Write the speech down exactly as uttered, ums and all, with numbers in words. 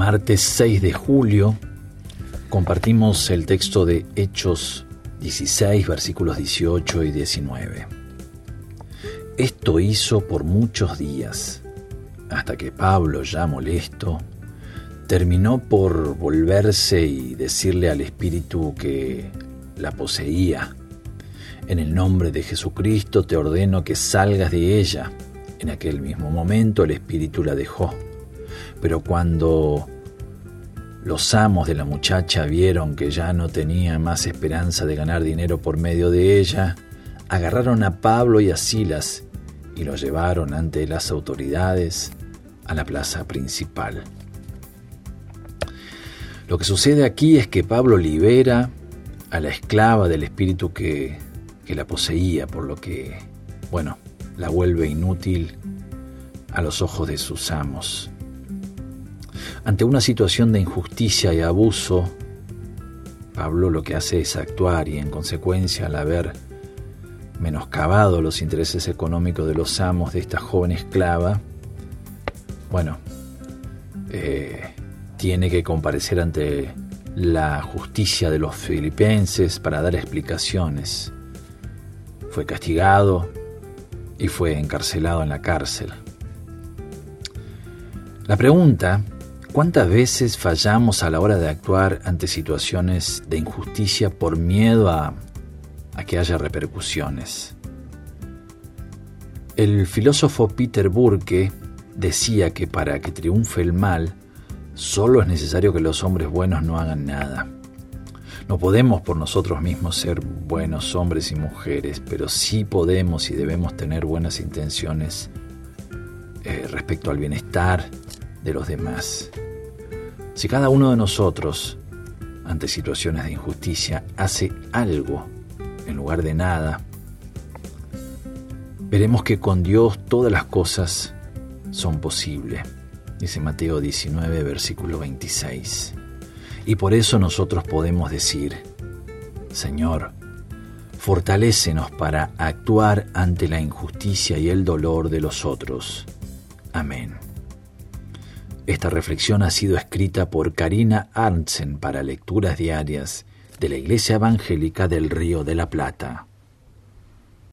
martes seis de julio compartimos el texto de Hechos dieciséis, versículos dieciocho y diecinueve. Esto hizo por muchos días, hasta que Pablo, ya molesto, terminó por volverse y decirle al espíritu que la poseía: en el nombre de Jesucristo te ordeno que salgas de ella. En aquel mismo momento el espíritu la dejó. Pero cuando los amos de la muchacha vieron que ya no tenía más esperanza de ganar dinero por medio de ella, agarraron a Pablo y a Silas y los llevaron ante las autoridades a la plaza principal. Lo que sucede aquí es que Pablo libera a la esclava del espíritu que, que la poseía, por lo que, bueno, la vuelve inútil a los ojos de sus amos. Ante una situación de injusticia y abuso, Pablo lo que hace es actuar y, en consecuencia, al haber menoscabado los intereses económicos de los amos de esta joven esclava, bueno, eh, tiene que comparecer ante la justicia de los filipenses para dar explicaciones. Fue castigado y fue encarcelado en la cárcel. La pregunta: ¿cuántas veces fallamos a la hora de actuar ante situaciones de injusticia por miedo a, a que haya repercusiones? El filósofo Peter Burke decía que para que triunfe el mal, solo es necesario que los hombres buenos no hagan nada. No podemos por nosotros mismos ser buenos hombres y mujeres, pero sí podemos y debemos tener buenas intenciones eh, respecto al bienestar de los demás. Si cada uno de nosotros, ante situaciones de injusticia, hace algo en lugar de nada, veremos que con Dios todas las cosas son posibles. Dice Mateo diecinueve, versículo veintiséis. Y por eso nosotros podemos decir: Señor, fortalécenos para actuar ante la injusticia y el dolor de los otros. Amén. Esta reflexión ha sido escrita por Karina Arntzen para Lecturas Diarias de la Iglesia Evangélica del Río de la Plata.